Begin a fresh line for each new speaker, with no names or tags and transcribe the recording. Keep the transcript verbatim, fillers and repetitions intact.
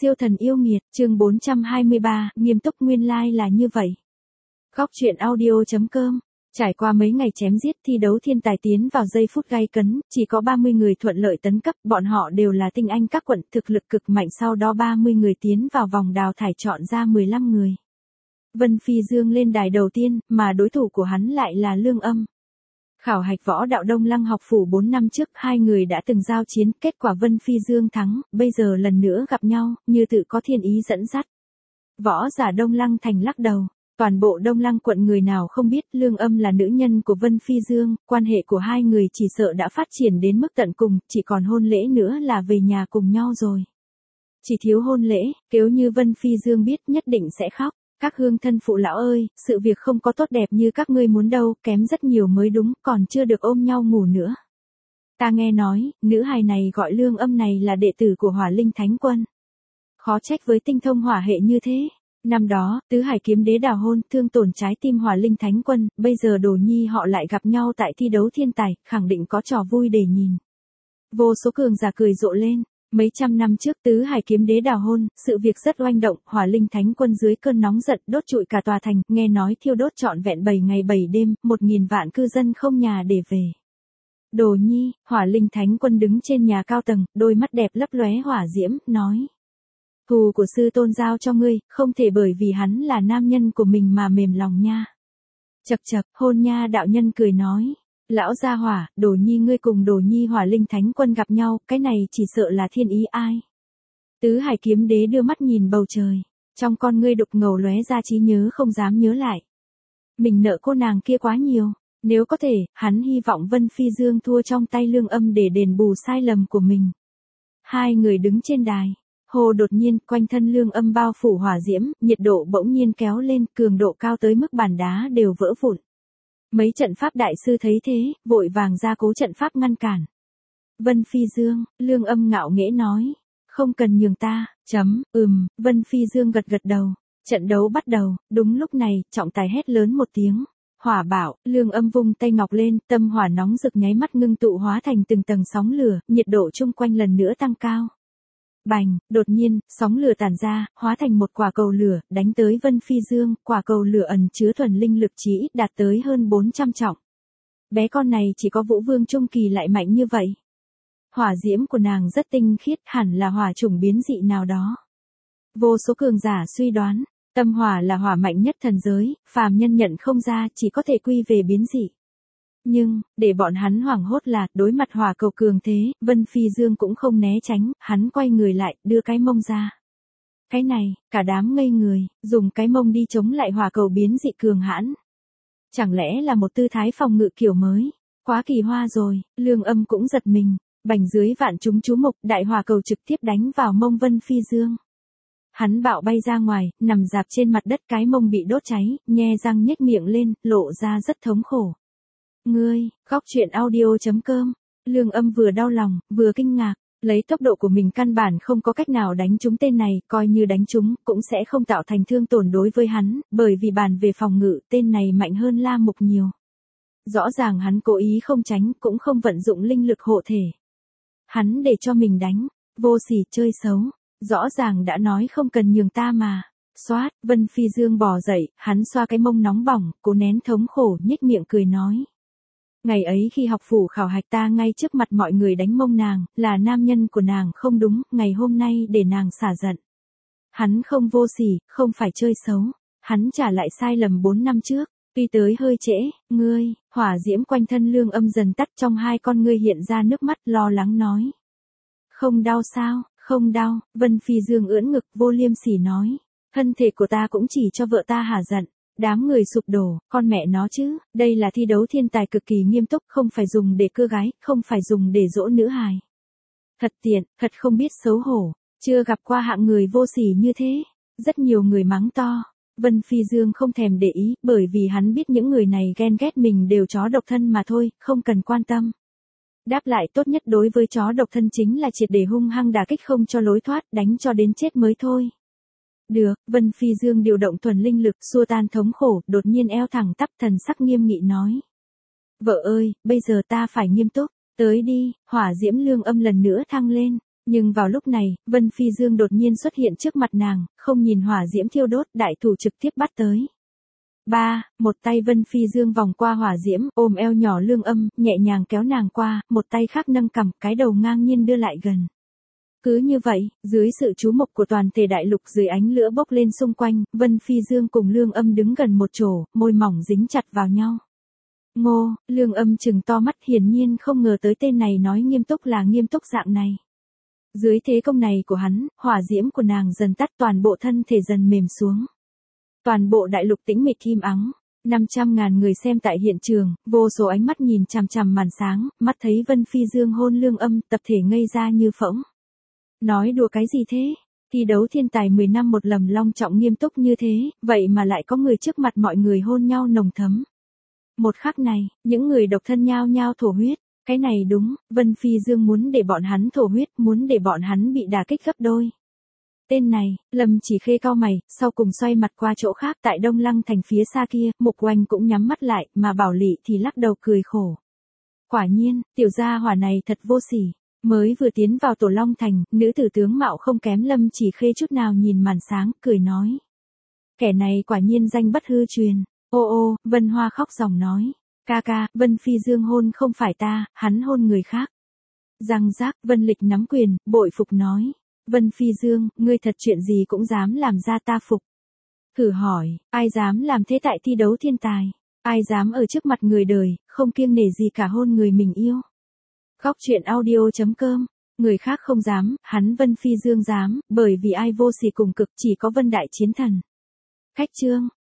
Siêu thần yêu nghiệt, chương bốn trăm hai mươi ba, nghiêm túc nguyên lai like là như vậy. Góc truyện audio chấm com. Trải qua mấy ngày chém giết thi đấu thiên tài tiến vào giây phút gay cấn, chỉ có ba mươi người thuận lợi tấn cấp, bọn họ đều là tinh anh các quận, thực lực cực mạnh, sau đó ba mươi người tiến vào vòng đào thải chọn ra mười lăm người. Vân Phi Dương lên đài đầu tiên, mà đối thủ của hắn lại là Lương Âm. Khảo hạch võ đạo Đông Lăng học phủ bốn năm trước, hai người đã từng giao chiến, kết quả Vân Phi Dương thắng, bây giờ lần nữa gặp nhau, như tự có thiên ý dẫn dắt. Võ giả Đông Lăng thành lắc đầu, toàn bộ Đông Lăng quận người nào không biết Lương Âm là nữ nhân của Vân Phi Dương, quan hệ của hai người chỉ sợ đã phát triển đến mức tận cùng, chỉ còn hôn lễ nữa là về nhà cùng nhau rồi. Chỉ thiếu hôn lễ, nếu như Vân Phi Dương biết nhất định sẽ khóc. Các hương thân phụ lão ơi, sự việc không có tốt đẹp như các ngươi muốn đâu, kém rất nhiều mới đúng, còn chưa được ôm nhau ngủ nữa. Ta nghe nói, nữ hài này gọi Lương Âm này là đệ tử của Hỏa Linh Thánh Quân. Khó trách với tinh thông hỏa hệ như thế. Năm đó, tứ hải kiếm đế đào hôn, thương tổn trái tim Hỏa Linh Thánh Quân, bây giờ Đồ Nhi họ lại gặp nhau tại thi đấu thiên tài, khẳng định có trò vui để nhìn. Vô số cường giả cười rộ lên. Mấy trăm năm trước tứ hải kiếm đế đào hôn, sự việc rất oanh động, Hỏa Linh Thánh Quân dưới cơn nóng giận đốt trụi cả tòa thành, nghe nói thiêu đốt trọn vẹn bảy ngày bảy đêm, một nghìn vạn cư dân không nhà để về. Đồ Nhi, Hỏa Linh Thánh Quân đứng trên nhà cao tầng, đôi mắt đẹp lấp lóe hỏa diễm, nói. Thù của sư tôn giao cho ngươi, không thể bởi vì hắn là nam nhân của mình mà mềm lòng nha. Chậc chậc, hôn nha đạo nhân cười nói. Lão gia hỏa, Đồ Nhi ngươi cùng Đồ Nhi Hỏa Linh Thánh Quân gặp nhau, cái này chỉ sợ là thiên ý ai. Tứ hải kiếm đế đưa mắt nhìn bầu trời, trong con ngươi đục ngầu lóe ra trí nhớ không dám nhớ lại. Mình nợ cô nàng kia quá nhiều, nếu có thể, hắn hy vọng Vân Phi Dương thua trong tay Lương Âm để đền bù sai lầm của mình. Hai người đứng trên đài, hồ đột nhiên, quanh thân Lương Âm bao phủ hỏa diễm, nhiệt độ bỗng nhiên kéo lên, cường độ cao tới mức bàn đá đều vỡ vụn. Mấy trận pháp đại sư thấy thế, vội vàng ra cố trận pháp ngăn cản. Vân Phi Dương, Lương Âm ngạo nghễ nói, không cần nhường ta, chấm, ừm, Vân Phi Dương gật gật đầu. Trận đấu bắt đầu, đúng lúc này, trọng tài hét lớn một tiếng. Hỏa bảo, Lương Âm vung tay ngọc lên, tâm hỏa nóng rực nháy mắt ngưng tụ hóa thành từng tầng sóng lửa, nhiệt độ chung quanh lần nữa tăng cao. Bành, đột nhiên, sóng lửa tản ra, hóa thành một quả cầu lửa, đánh tới Vân Phi Dương, quả cầu lửa ẩn chứa thuần linh lực chí ít đạt tới hơn bốn trăm trọng. Bé con này chỉ có Vũ Vương Trung Kỳ lại mạnh như vậy. Hỏa diễm của nàng rất tinh khiết, hẳn là hỏa chủng biến dị nào đó. Vô số cường giả suy đoán, tâm hỏa là hỏa mạnh nhất thần giới, phàm nhân nhận không ra, chỉ có thể quy về biến dị. Nhưng, để bọn hắn hoảng hốt là, đối mặt hỏa cầu cường thế, Vân Phi Dương cũng không né tránh, hắn quay người lại, đưa cái mông ra. Cái này, cả đám ngây người, dùng cái mông đi chống lại hỏa cầu biến dị cường hãn. Chẳng lẽ là một tư thái phòng ngự kiểu mới? Quá kỳ hoa rồi, Lương Âm cũng giật mình, bành dưới vạn chúng chú mục, đại hỏa cầu trực tiếp đánh vào mông Vân Phi Dương. Hắn bạo bay ra ngoài, nằm dạp trên mặt đất, cái mông bị đốt cháy, nhe răng nhếch miệng lên, lộ ra rất thống khổ. Ngươi, góc truyện audio chấm com. Lương Âm vừa đau lòng, vừa kinh ngạc, lấy tốc độ của mình căn bản không có cách nào đánh trúng tên này, coi như đánh trúng, cũng sẽ không tạo thành thương tổn đối với hắn, bởi vì bàn về phòng ngự, tên này mạnh hơn La Mục nhiều. Rõ ràng hắn cố ý không tránh, cũng không vận dụng linh lực hộ thể. Hắn để cho mình đánh, vô sỉ chơi xấu, rõ ràng đã nói không cần nhường ta mà. Xoát, Vân Phi Dương bò dậy, hắn xoa cái mông nóng bỏng, cố nén thống khổ, nhếch miệng cười nói. Ngày ấy khi học phủ khảo hạch ta ngay trước mặt mọi người đánh mông nàng, là nam nhân của nàng không đúng, ngày hôm nay để nàng xả giận. Hắn không vô sỉ, không phải chơi xấu, hắn trả lại sai lầm bốn năm trước, tuy tới hơi trễ, ngươi, hỏa diễm quanh thân Lương Âm dần tắt, trong hai con ngươi hiện ra nước mắt, lo lắng nói. Không đau sao, không đau, Vân Phi Dương ưỡn ngực vô liêm sỉ nói, thân thể của ta cũng chỉ cho vợ ta hả giận. Đám người sụp đổ, con mẹ nó chứ, đây là thi đấu thiên tài cực kỳ nghiêm túc, không phải dùng để cưa gái, không phải dùng để dỗ nữ hài. Thật tiện, thật không biết xấu hổ, chưa gặp qua hạng người vô sỉ như thế. Rất nhiều người mắng to, Vân Phi Dương không thèm để ý, bởi vì hắn biết những người này ghen ghét mình đều chó độc thân mà thôi, không cần quan tâm. Đáp lại tốt nhất đối với chó độc thân chính là triệt để hung hăng đả kích không cho lối thoát, đánh cho đến chết mới thôi. Được, Vân Phi Dương điều động thuần linh lực xua tan thống khổ, đột nhiên eo thẳng tắp, thần sắc nghiêm nghị nói. Vợ ơi, bây giờ ta phải nghiêm túc, tới đi, hỏa diễm Lương Âm lần nữa thăng lên. Nhưng vào lúc này, Vân Phi Dương đột nhiên xuất hiện trước mặt nàng, không nhìn hỏa diễm thiêu đốt, đại thủ trực tiếp bắt tới. Ba, một tay Vân Phi Dương vòng qua hỏa diễm, ôm eo nhỏ Lương Âm, nhẹ nhàng kéo nàng qua, một tay khác nâng cằm, cái đầu ngang nhiên đưa lại gần. Cứ như vậy, dưới sự chú mục của toàn thể đại lục, dưới ánh lửa bốc lên xung quanh, Vân Phi Dương cùng Lương Âm đứng gần một chỗ, môi mỏng dính chặt vào nhau. Ngô, Lương Âm trừng to mắt, hiển nhiên không ngờ tới tên này nói nghiêm túc là nghiêm túc dạng này. Dưới thế công này của hắn, hỏa diễm của nàng dần tắt, toàn bộ thân thể dần mềm xuống. Toàn bộ đại lục tĩnh mịch im ắng, năm trăm ngàn người xem tại hiện trường, vô số ánh mắt nhìn chằm chằm màn sáng, mắt thấy Vân Phi Dương hôn Lương Âm, tập thể ngây ra như phỗng. Nói đùa cái gì thế? Thi đấu thiên tài mười năm một lần long trọng nghiêm túc như thế, vậy mà lại có người trước mặt mọi người hôn nhau nồng thấm. Một khắc này, những người độc thân nhao nhao thổ huyết. Cái này đúng, Vân Phi Dương muốn để bọn hắn thổ huyết, muốn để bọn hắn bị đả kích gấp đôi. Tên này, Lâm Chỉ Khê cau mày, sau cùng xoay mặt qua chỗ khác, tại Đông Lăng thành phía xa kia, Mục Oanh cũng nhắm mắt lại, mà Bảo Lị thì lắc đầu cười khổ. Quả nhiên, tiểu gia hỏa này thật vô sỉ. Mới vừa tiến vào Tổ Long thành, nữ tử tướng mạo không kém Lâm Chỉ Khê chút nào nhìn màn sáng, cười nói. Kẻ này quả nhiên danh bất hư truyền. Ô ô, Vân Hoa khóc ròng nói. Ca ca, Vân Phi Dương hôn không phải ta, hắn hôn người khác. Răng rác, Vân Lịch nắm quyền, bội phục nói. Vân Phi Dương, ngươi thật chuyện gì cũng dám làm ra ta phục. Thử hỏi, ai dám làm thế tại thi đấu thiên tài? Ai dám ở trước mặt người đời, không kiêng nể gì cả hôn người mình yêu? Góc truyện audio chấm com, người khác không dám, hắn Vân Phi Dương dám, bởi vì ai vô sỉ cùng cực, chỉ có Vân Đại Chiến Thần. Khách chương.